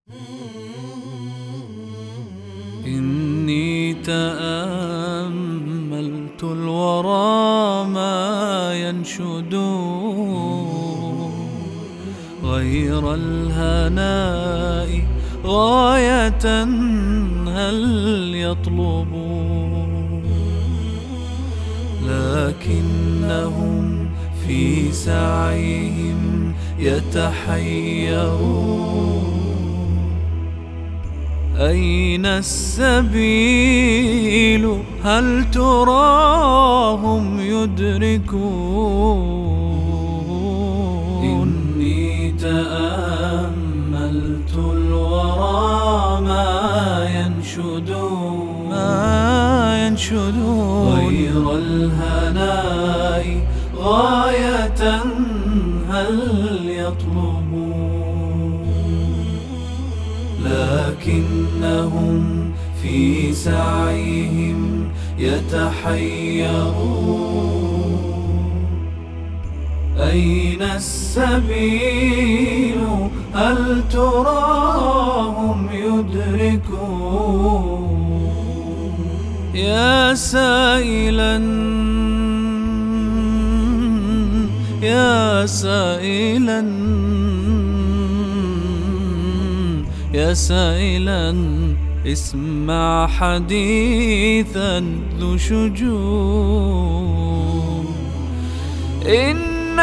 إني تأملت الورى ما ينشد غير الهناء غاية هل يطلب، لكنهم في سعيهم يتحيرون. أين السبيل هل تراهم يدركون؟ إني تأملت الورى ما ينشدون غير الهناء غاية هل يطلبون، لكنهم في سعيهم يتحيرون. أين السبيل هل تراهم يدركون؟ يا سائلا يا سائلا يا سائلا اسمع حديثا ذو شجون. إن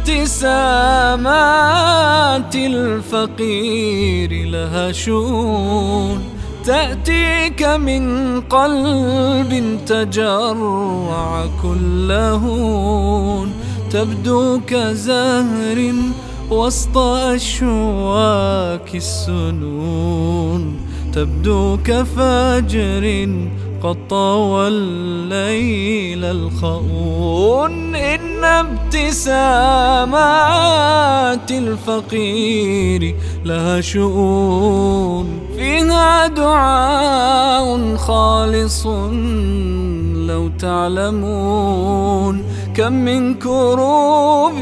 ابتسامات الفقير لها شؤون، تأتيك من قلب تجرع كل هون، تبدو كزهر وسط أشواك السنون، تبدو كفجر قد طوى الليل الخؤون. إن ابتسامات الفقير لها شؤون، فيها دعاء خالص لو تعلمون، كم من كروب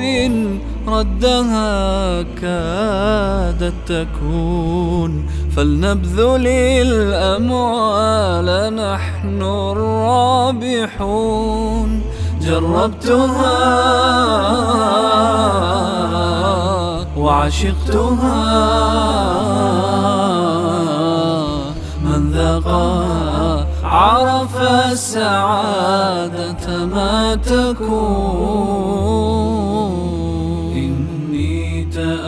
ردها كادت تكون. فلنبذل الأموال نحن الرابحون. جربتها وعشقتها، من ذاقها عرف السعادة ما تكون. إني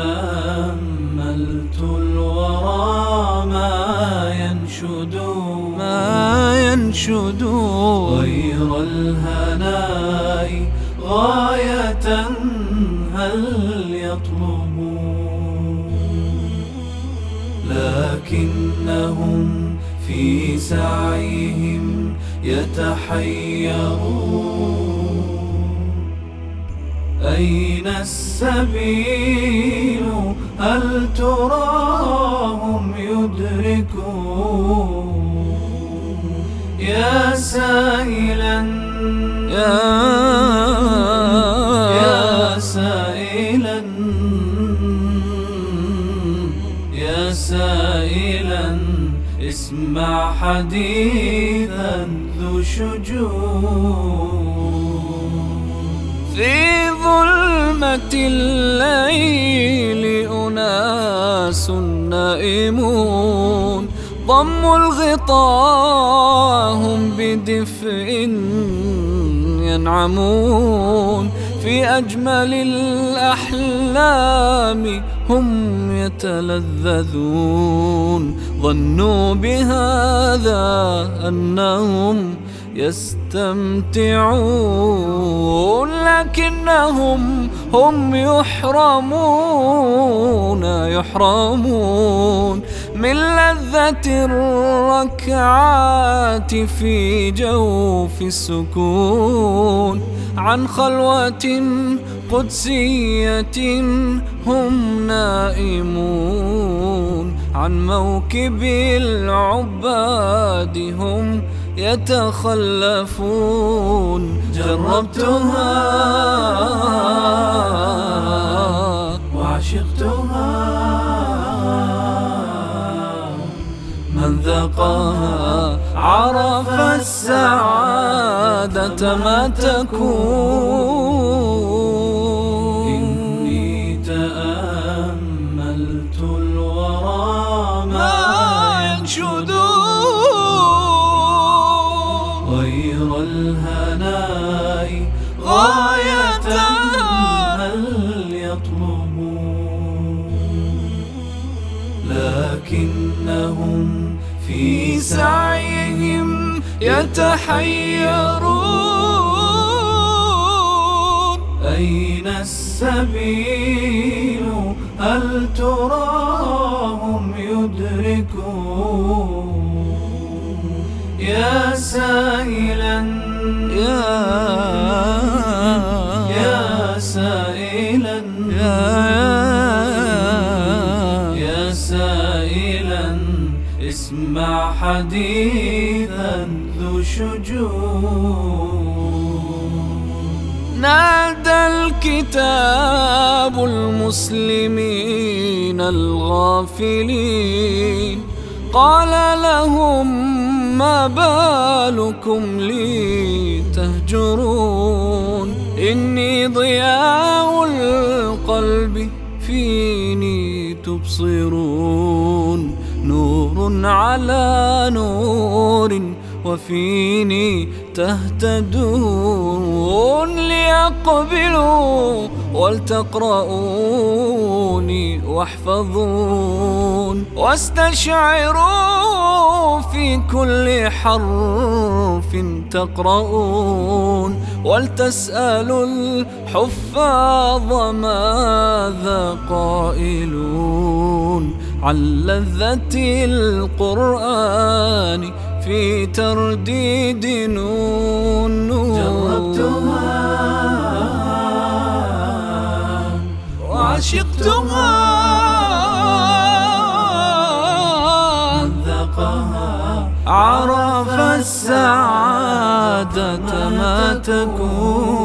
تأملت الورى ما ينشد غير الهناء غاية هل يطلبون، لكنهم في سعيهم يتحيرون. أين السبيل هل تراهم يدركون؟ يا سائلا يا سائلا يا سائلا اسمع حديثا ذو شجون. في ظلمة الليل أناس نائمون، ضموا الغطاء هم بدفء ينعمون، في أجمل الأحلام هم يتلذذون. ظنوا بهذا أنهم يستمتعون، لكنهم هم يحرمون من لذة الركعات في جوف السكون. عن خلوة قدسية هم نائمون، عن موكب العباد هم يتخلفون. جربتها وعشقتها، ذاقها عرف السعادة ما تكون. إني تأملت الورى ما ينشدون غير الهناء غاية هل يطلبون، لكنهم في سعيهم يتحيرون. أين السبيل هل تراهم يدركون؟ يا سائلا يا سائلا يا سائلا اسمع حديثا ذو شجون. نادى الكتاب المسلمين الغافلين، قال لهم ما بالكم لي تهجرون؟ إني ضياء القلب فيني تبصرون، نور على نور وفيني تهتدون. ليقبلوا ولتقرؤوني واحفظون، واستشعروا في كل حرف تقرؤون، ولتسألوا الحفاظ ماذا قائلون عن لذة القرآن في ترديد نون. جربتها وعشقتها، من ذاقها عرف السعادة ما تكون.